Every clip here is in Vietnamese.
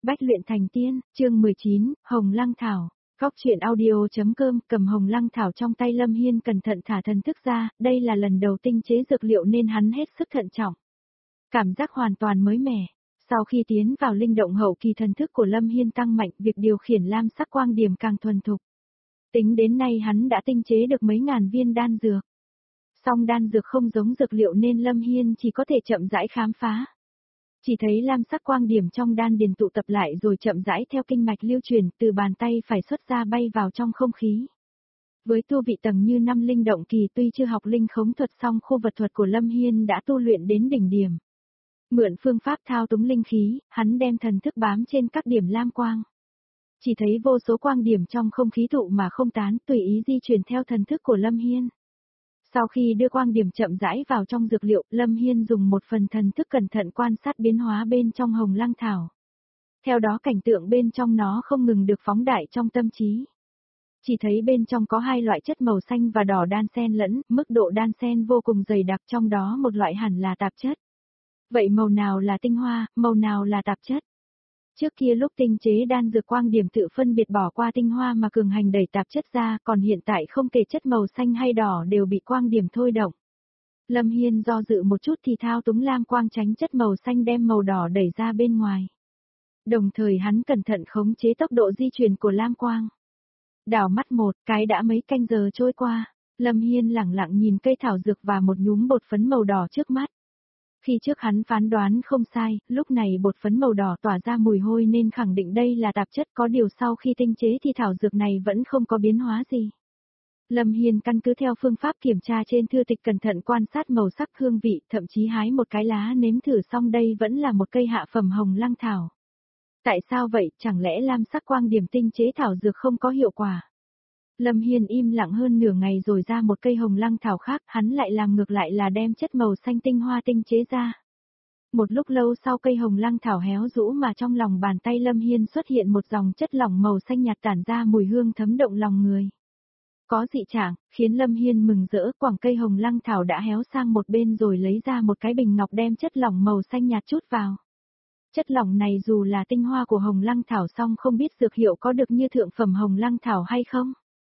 Bách luyện thành tiên, chương 19, Hồng Lăng Thảo. Góc truyện audio.com, cầm Hồng Lăng Thảo trong tay Lâm Hiên cẩn thận thả thần thức ra, đây là lần đầu tinh chế dược liệu nên hắn hết sức thận trọng. Cảm giác hoàn toàn mới mẻ. Sau khi tiến vào linh động hậu kỳ, thần thức của Lâm Hiên tăng mạnh, việc điều khiển lam sắc quang điểm càng thuần thục. Tính đến nay hắn đã tinh chế được mấy ngàn viên đan dược. Song đan dược không giống dược liệu nên Lâm Hiên chỉ có thể chậm rãi khám phá. Chỉ thấy lam sắc quang điểm trong đan điền tụ tập lại rồi chậm rãi theo kinh mạch lưu truyền, từ bàn tay phải xuất ra bay vào trong không khí. Với tu vị tầng như năm linh động kỳ, tuy chưa học linh khống thuật song khu vật thuật của Lâm Hiên đã tu luyện đến đỉnh điểm. Mượn phương pháp thao túng linh khí, hắn đem thần thức bám trên các điểm lam quang. Chỉ thấy vô số quang điểm trong không khí tụ mà không tán, tùy ý di chuyển theo thần thức của Lâm Hiên. Sau khi đưa quang điểm chậm rãi vào trong dược liệu, Lâm Hiên dùng một phần thần thức cẩn thận quan sát biến hóa bên trong Hồng Lăng Thảo. Theo đó cảnh tượng bên trong nó không ngừng được phóng đại trong tâm trí. Chỉ thấy bên trong có hai loại chất màu xanh và đỏ đan xen lẫn, mức độ đan xen vô cùng dày đặc, trong đó một loại hẳn là tạp chất. Vậy màu nào là tinh hoa, màu nào là tạp chất? Trước kia lúc tinh chế đan dược quang điểm tự phân biệt bỏ qua tinh hoa mà cường hành đẩy tạp chất ra, còn hiện tại không kể chất màu xanh hay đỏ đều bị quang điểm thôi động. Lâm Hiên do dự một chút thì thao túng lam quang tránh chất màu xanh đem màu đỏ đẩy ra bên ngoài. Đồng thời hắn cẩn thận khống chế tốc độ di chuyển của lam quang. Đảo mắt một cái đã mấy canh giờ trôi qua, Lâm Hiên lẳng lặng nhìn cây thảo dược và một nhúm bột phấn màu đỏ trước mắt. Khi trước hắn phán đoán không sai, lúc này bột phấn màu đỏ tỏa ra mùi hôi nên khẳng định đây là tạp chất, có điều sau khi tinh chế thì thảo dược này vẫn không có biến hóa gì. Lâm Hiên căn cứ theo phương pháp kiểm tra trên thư tịch cẩn thận quan sát màu sắc hương vị, thậm chí hái một cái lá nếm thử xong đây vẫn là một cây hạ phẩm Hồng Lăng Thảo. Tại sao vậy, chẳng lẽ lam sắc quang điểm tinh chế thảo dược không có hiệu quả? Lâm Hiên im lặng hơn nửa ngày rồi ra một cây Hồng Lăng Thảo khác, hắn lại làm ngược lại là đem chất màu xanh tinh hoa tinh chế ra. Một lúc lâu sau cây Hồng Lăng Thảo héo rũ mà trong lòng bàn tay Lâm Hiên xuất hiện một dòng chất lỏng màu xanh nhạt tản ra mùi hương thấm động lòng người. Có dị trạng, khiến Lâm Hiên mừng rỡ, quẳng cây Hồng Lăng Thảo đã héo sang một bên rồi lấy ra một cái bình ngọc đem chất lỏng màu xanh nhạt chút vào. Chất lỏng này dù là tinh hoa của Hồng Lăng Thảo song không biết dược hiệu có được như thượng phẩm Hồng Lăng Thảo hay không.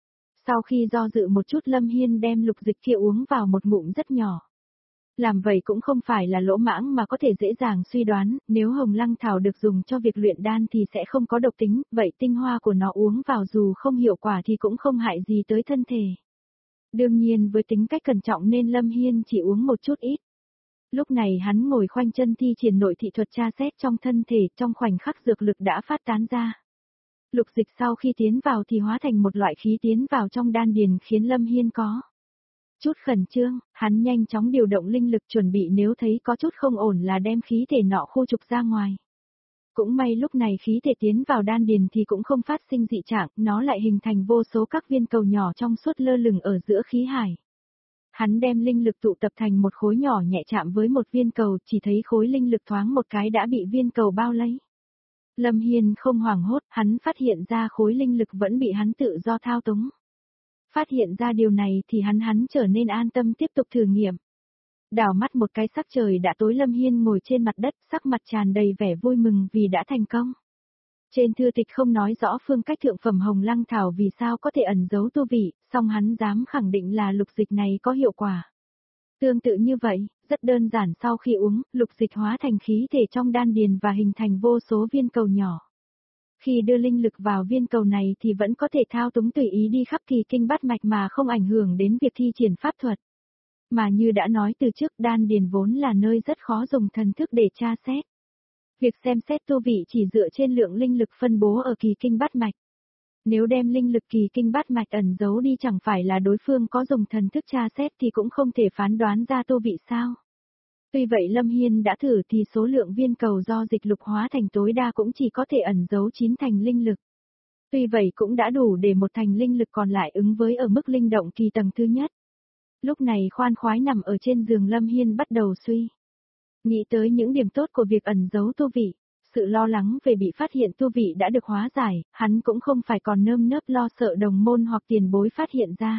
Sau khi do dự một chút Lâm Hiên đem lục dịch kia uống vào một ngụm rất nhỏ. Làm vậy cũng không phải là lỗ mãng mà có thể dễ dàng suy đoán, nếu Hồng Lăng Thảo được dùng cho việc luyện đan thì sẽ không có độc tính, vậy tinh hoa của nó uống vào dù không hiệu quả thì cũng không hại gì tới thân thể. Đương nhiên với tính cách cẩn trọng nên Lâm Hiên chỉ uống một chút ít. Lúc này hắn ngồi khoanh chân thi triển nội thị thuật tra xét trong thân thể, trong khoảnh khắc dược lực đã phát tán ra. Lục dịch sau khi tiến vào thì hóa thành một loại khí tiến vào trong đan điền khiến Lâm Hiên có chút khẩn trương, hắn nhanh chóng điều động linh lực chuẩn bị nếu thấy có chút không ổn là đem khí thể nọ khu trục ra ngoài. Cũng may lúc này khí thể tiến vào đan điền thì cũng không phát sinh dị trạng, nó lại hình thành vô số các viên cầu nhỏ trong suốt lơ lửng ở giữa khí hải. Hắn đem linh lực tụ tập thành một khối nhỏ nhẹ chạm với một viên cầu, chỉ thấy khối linh lực thoáng một cái đã bị viên cầu bao lấy. Lâm Hiên không hoảng hốt, hắn phát hiện ra khối linh lực vẫn bị hắn tự do thao túng. Phát hiện ra điều này thì hắn trở nên an tâm tiếp tục thử nghiệm. Đảo mắt một cái sắc trời đã tối, Lâm Hiên ngồi trên mặt đất, sắc mặt tràn đầy vẻ vui mừng vì đã thành công. Trên thư tịch không nói rõ phương cách thượng phẩm Hồng Lăng Thảo vì sao có thể ẩn giấu tu vị, song hắn dám khẳng định là lục dịch này có hiệu quả. Tương tự như vậy, rất đơn giản, sau khi uống, lục dịch hóa thành khí thể trong đan điền và hình thành vô số viên cầu nhỏ. Khi đưa linh lực vào viên cầu này thì vẫn có thể thao túng tùy ý đi khắp kỳ kinh bát mạch mà không ảnh hưởng đến việc thi triển pháp thuật. Mà như đã nói từ trước, đan điền vốn là nơi rất khó dùng thần thức để tra xét. Việc xem xét tu vị chỉ dựa trên lượng linh lực phân bố ở kỳ kinh bát mạch. Nếu đem linh lực kỳ kinh bát mạch ẩn giấu đi chẳng phải là đối phương có dùng thần thức tra xét thì cũng không thể phán đoán ra tu vị sao. Tuy vậy Lâm Hiên đã thử thì số lượng viên cầu do dịch lục hóa thành tối đa cũng chỉ có thể ẩn giấu 9 thành linh lực. Tuy vậy cũng đã đủ để một thành linh lực còn lại ứng với ở mức linh động kỳ tầng thứ nhất. Lúc này khoan khoái nằm ở trên giường, Lâm Hiên bắt đầu suy nghĩ tới những điểm tốt của việc ẩn giấu tu vị. Sự lo lắng về bị phát hiện tu vị đã được hóa giải, hắn cũng không phải còn nơm nớp lo sợ đồng môn hoặc tiền bối phát hiện ra.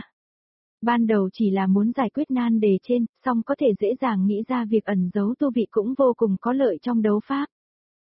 Ban đầu chỉ là muốn giải quyết nan đề trên, song có thể dễ dàng nghĩ ra việc ẩn giấu tu vị cũng vô cùng có lợi trong đấu pháp.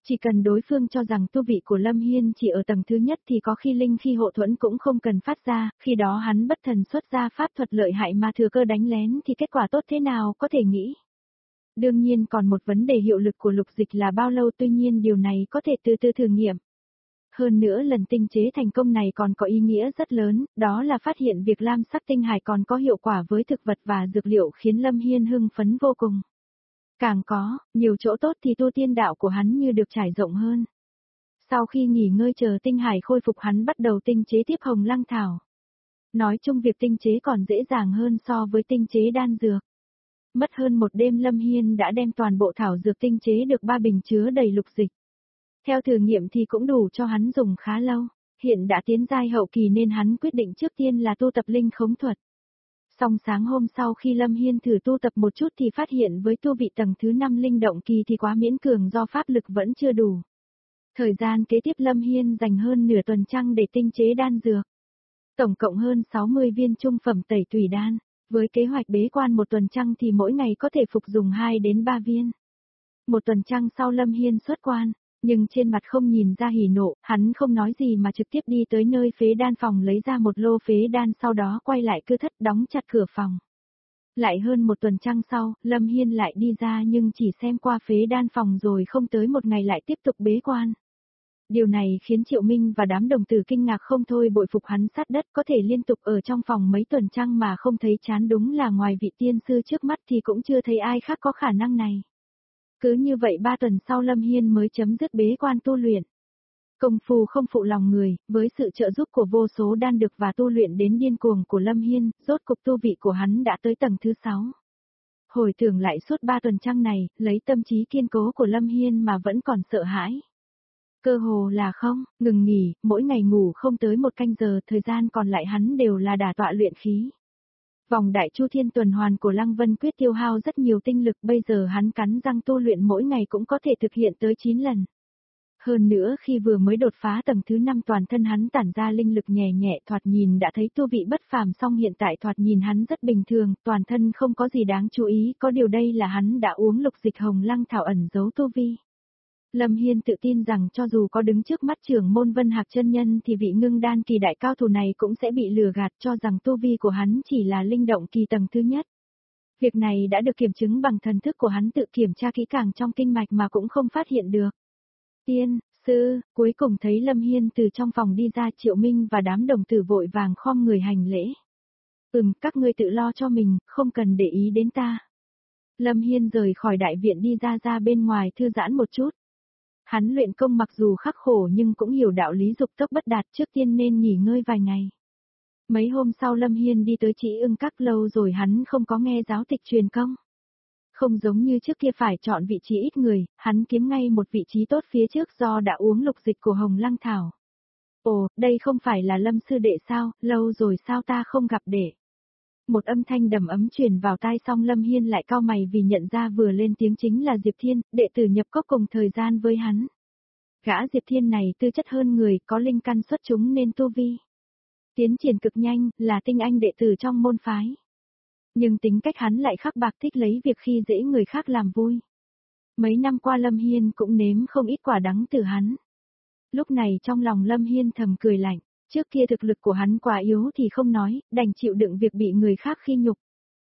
Chỉ cần đối phương cho rằng tu vị của Lâm Hiên chỉ ở tầng thứ nhất thì có khi linh khi hộ thuẫn cũng không cần phát ra, khi đó hắn bất thần xuất ra pháp thuật lợi hại mà thừa cơ đánh lén thì kết quả tốt thế nào có thể nghĩ. Đương nhiên còn một vấn đề hiệu lực của lục dịch là bao lâu, tuy nhiên điều này có thể từ từ thử nghiệm. Hơn nữa lần tinh chế thành công này còn có ý nghĩa rất lớn, đó là phát hiện việc lam sắc tinh hải còn có hiệu quả với thực vật và dược liệu khiến Lâm Hiên hưng phấn vô cùng. Càng có, nhiều chỗ tốt thì tu tiên đạo của hắn như được trải rộng hơn. Sau khi nghỉ ngơi chờ tinh hải khôi phục hắn bắt đầu tinh chế tiếp hồng lăng thảo. Nói chung việc tinh chế còn dễ dàng hơn so với tinh chế đan dược. Mất hơn một đêm Lâm Hiên đã đem toàn bộ thảo dược tinh chế được 3 bình chứa đầy lục dịch. Theo thử nghiệm thì cũng đủ cho hắn dùng khá lâu, hiện đã tiến giai hậu kỳ nên hắn quyết định trước tiên là tu tập linh khống thuật. Song sáng hôm sau khi Lâm Hiên thử tu tập một chút thì phát hiện với tu vị tầng thứ 5 linh động kỳ thì quá miễn cường do pháp lực vẫn chưa đủ. Thời gian kế tiếp Lâm Hiên dành hơn nửa tuần trăng để tinh chế đan dược. Tổng cộng hơn 60 viên trung phẩm tẩy tùy đan, với kế hoạch bế quan một tuần trăng thì mỗi ngày có thể phục dùng 2 đến 3 viên. Một tuần trăng sau Lâm Hiên xuất quan, nhưng trên mặt không nhìn ra hỉ nộ, hắn không nói gì mà trực tiếp đi tới nơi phế đan phòng lấy ra một lô phế đan sau đó quay lại cư thất đóng chặt cửa phòng. Lại hơn một tuần trăng sau, Lâm Hiên lại đi ra nhưng chỉ xem qua phế đan phòng rồi không tới một ngày lại tiếp tục bế quan. Điều này khiến Triệu Minh và đám đồng tử kinh ngạc không thôi, bội phục hắn sát đất có thể liên tục ở trong phòng mấy tuần trăng mà không thấy chán, đúng là ngoài vị tiên sư trước mắt thì cũng chưa thấy ai khác có khả năng này. Cứ như vậy 3 tuần sau Lâm Hiên mới chấm dứt bế quan tu luyện. Công phu không phụ lòng người, với sự trợ giúp của vô số đan dược và tu luyện đến điên cuồng của Lâm Hiên, rốt cục tu vị của hắn đã tới tầng thứ 6. Hồi tưởng lại suốt 3 tuần trăng này, lấy tâm trí kiên cố của Lâm Hiên mà vẫn còn sợ hãi. Cơ hồ là không, ngừng nghỉ, mỗi ngày ngủ không tới 1 canh giờ, thời gian còn lại hắn đều là đả tọa luyện khí. Vòng đại chu thiên tuần hoàn của Lăng Vân Quyết tiêu hao rất nhiều tinh lực, bây giờ hắn cắn răng tu luyện mỗi ngày cũng có thể thực hiện tới 9 lần. Hơn nữa khi vừa mới đột phá tầng thứ 5 toàn thân hắn tản ra linh lực nhẹ nhẹ, thoạt nhìn đã thấy tu vị bất phàm, song hiện tại thoạt nhìn hắn rất bình thường, toàn thân không có gì đáng chú ý, có điều đây là hắn đã uống lục dịch hồng lăng thảo ẩn giấu tu vi. Lâm Hiên tự tin rằng cho dù có đứng trước mắt trưởng môn Vân Hạc chân nhân thì vị ngưng đan kỳ đại cao thủ này cũng sẽ bị lừa gạt cho rằng tu vi của hắn chỉ là linh động kỳ tầng thứ nhất. Việc này đã được kiểm chứng bằng thần thức của hắn tự kiểm tra kỹ càng trong kinh mạch mà cũng không phát hiện được. Tiên, sư, cuối cùng thấy Lâm Hiên từ trong phòng đi ra, Triệu Minh và đám đồng tử vội vàng khom người hành lễ. Các ngươi tự lo cho mình, không cần để ý đến ta. Lâm Hiên rời khỏi đại viện đi ra bên ngoài thư giãn một chút. Hắn luyện công mặc dù khắc khổ nhưng cũng hiểu đạo lý dục tốc bất đạt, trước tiên nên nghỉ ngơi vài ngày. Mấy hôm sau Lâm Hiên đi tới Chỉ Ưng Các, lâu rồi hắn không có nghe giáo tịch truyền công. Không giống như trước kia phải chọn vị trí ít người, hắn kiếm ngay một vị trí tốt phía trước do đã uống lục dịch của hồng lăng thảo. Ồ, đây không phải là Lâm sư đệ sao, lâu rồi sao ta không gặp đệ. Một âm thanh đầm ấm truyền vào tai, xong Lâm Hiên lại cau mày vì nhận ra vừa lên tiếng chính là Diệp Thiên, đệ tử nhập cốc cùng thời gian với hắn. Gã Diệp Thiên này tư chất hơn người, có linh căn xuất chúng nên tu vi tiến triển cực nhanh, là tinh anh đệ tử trong môn phái. Nhưng tính cách hắn lại khắc bạc, thích lấy việc khi dễ người khác làm vui. Mấy năm qua Lâm Hiên cũng nếm không ít quả đắng từ hắn. Lúc này trong lòng Lâm Hiên thầm cười lạnh, trước kia thực lực của hắn quá yếu thì không nói, đành chịu đựng việc bị người khác khi nhục.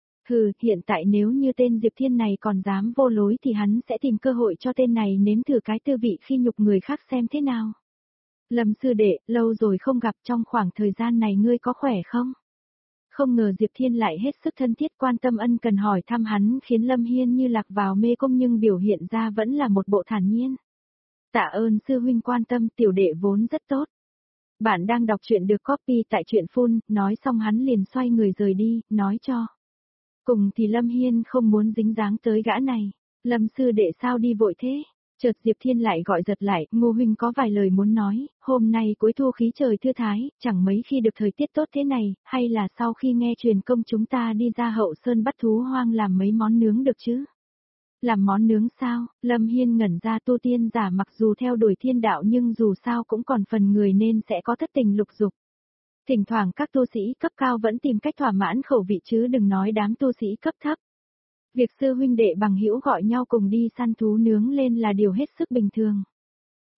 Hiện tại nếu như tên Diệp Thiên này còn dám vô lối thì hắn sẽ tìm cơ hội cho tên này nếm thử cái tư vị khi nhục người khác xem thế nào. Lâm sư đệ, lâu rồi không gặp, trong khoảng thời gian này ngươi có khỏe không? Không ngờ Diệp Thiên lại hết sức thân thiết quan tâm ân cần hỏi thăm hắn, khiến Lâm Hiên như lạc vào mê cung nhưng biểu hiện ra vẫn là một bộ thản nhiên. Tạ ơn sư huynh quan tâm, tiểu đệ vốn rất tốt. Bạn đang đọc truyện được copy tại truyện Phun, nói xong hắn liền xoay người rời đi, nói cho. Cùng thì Lâm Hiên không muốn dính dáng tới gã này. Lâm sư đệ sao đi vội thế? Chợt Diệp Thiên lại gọi giật lại, Ngô huynh có vài lời muốn nói, hôm nay cuối thu khí trời thư thái, chẳng mấy khi được thời tiết tốt thế này, hay là sau khi nghe truyền công chúng ta đi ra hậu sơn bắt thú hoang làm mấy món nướng được chứ? Làm món nướng sao? Lâm Hiên ngẩn ra, tu tiên giả mặc dù theo đuổi thiên đạo nhưng dù sao cũng còn phần người nên sẽ có thất tình lục dục. Thỉnh thoảng các tu sĩ cấp cao vẫn tìm cách thỏa mãn khẩu vị chứ đừng nói đám tu sĩ cấp thấp. Việc sư huynh đệ bằng hữu gọi nhau cùng đi săn thú nướng lên là điều hết sức bình thường.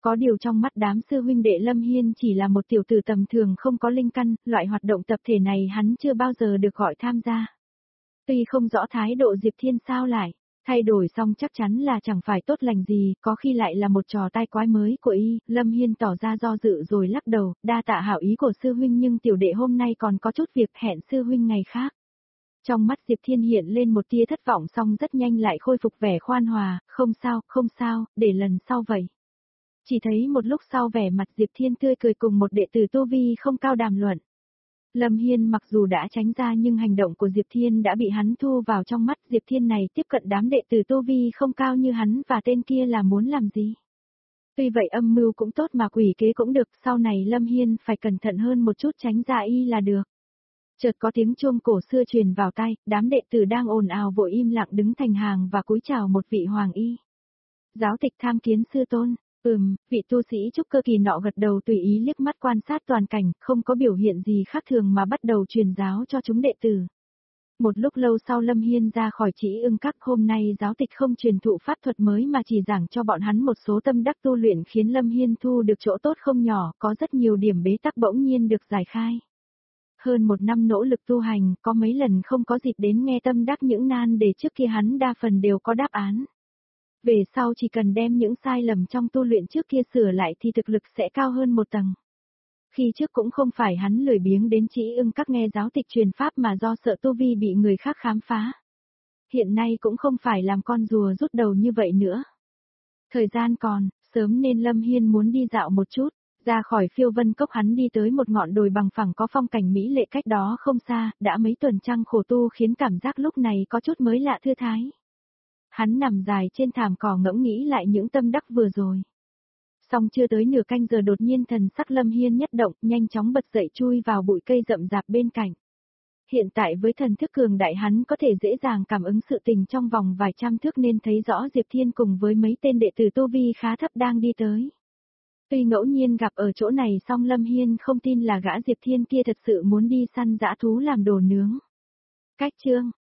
Có điều trong mắt đám sư huynh đệ Lâm Hiên chỉ là một tiểu tử tầm thường không có linh căn, loại hoạt động tập thể này hắn chưa bao giờ được gọi tham gia. Tuy không rõ thái độ Diệp Thiên sao lại, thay đổi xong chắc chắn là chẳng phải tốt lành gì, có khi lại là một trò tai quái mới của y, Lâm Hiên tỏ ra do dự rồi lắc đầu, đa tạ hảo ý của sư huynh nhưng tiểu đệ hôm nay còn có chút việc hẹn sư huynh ngày khác. Trong mắt Diệp Thiên hiện lên một tia thất vọng xong rất nhanh lại khôi phục vẻ khoan hòa, không sao, để lần sau vậy. Chỉ thấy một lúc sau vẻ mặt Diệp Thiên tươi cười cùng một đệ tử tu vi không cao đàm luận. Lâm Hiên mặc dù đã tránh ra nhưng hành động của Diệp Thiên đã bị hắn thu vào trong mắt. Diệp Thiên này tiếp cận đám đệ tử tu vi không cao như hắn và tên kia là muốn làm gì. Tuy vậy âm mưu cũng tốt mà quỷ kế cũng được, sau này Lâm Hiên phải cẩn thận hơn một chút tránh ra y là được. Chợt có tiếng chuông cổ xưa truyền vào tai, đám đệ tử đang ồn ào vội im lặng đứng thành hàng và cúi chào một vị hoàng y. Giáo tịch tham kiến sư tôn. Vị tu sĩ trúc cơ kỳ nọ gật đầu tùy ý liếc mắt quan sát toàn cảnh, không có biểu hiện gì khác thường mà bắt đầu truyền giáo cho chúng đệ tử. Một lúc lâu sau Lâm Hiên ra khỏi Chỉ Ưng Các, hôm nay giáo tịch không truyền thụ pháp thuật mới mà chỉ giảng cho bọn hắn một số tâm đắc tu luyện khiến Lâm Hiên thu được chỗ tốt không nhỏ, có rất nhiều điểm bế tắc bỗng nhiên được giải khai. Hơn một năm nỗ lực tu hành, có mấy lần không có dịp đến nghe tâm đắc những nan đề trước kia hắn đa phần đều có đáp án. Về sau chỉ cần đem những sai lầm trong tu luyện trước kia sửa lại thì thực lực sẽ cao hơn một tầng. Khi trước cũng không phải hắn lười biếng đến Chỉ Ưng Các nghe giáo tịch truyền pháp mà do sợ tu vi bị người khác khám phá. Hiện nay cũng không phải làm con rùa rút đầu như vậy nữa. Thời gian còn, sớm nên Lâm Hiên muốn đi dạo một chút, ra khỏi Phiêu Vân Cốc hắn đi tới một ngọn đồi bằng phẳng có phong cảnh mỹ lệ cách đó không xa, đã mấy tuần trăng khổ tu khiến cảm giác lúc này có chút mới lạ thư thái. Hắn nằm dài trên thảm cỏ ngẫm nghĩ lại những tâm đắc vừa rồi. Xong chưa tới nửa canh giờ đột nhiên thần sắc Lâm Hiên nhất động, nhanh chóng bật dậy chui vào bụi cây rậm rạp bên cạnh. Hiện tại với thần thức cường đại hắn có thể dễ dàng cảm ứng sự tình trong vòng vài trăm thước nên thấy rõ Diệp Thiên cùng với mấy tên đệ tử tu vi khá thấp đang đi tới. Tuy ngẫu nhiên gặp ở chỗ này song Lâm Hiên không tin là gã Diệp Thiên kia thật sự muốn đi săn dã thú làm đồ nướng. Cách chương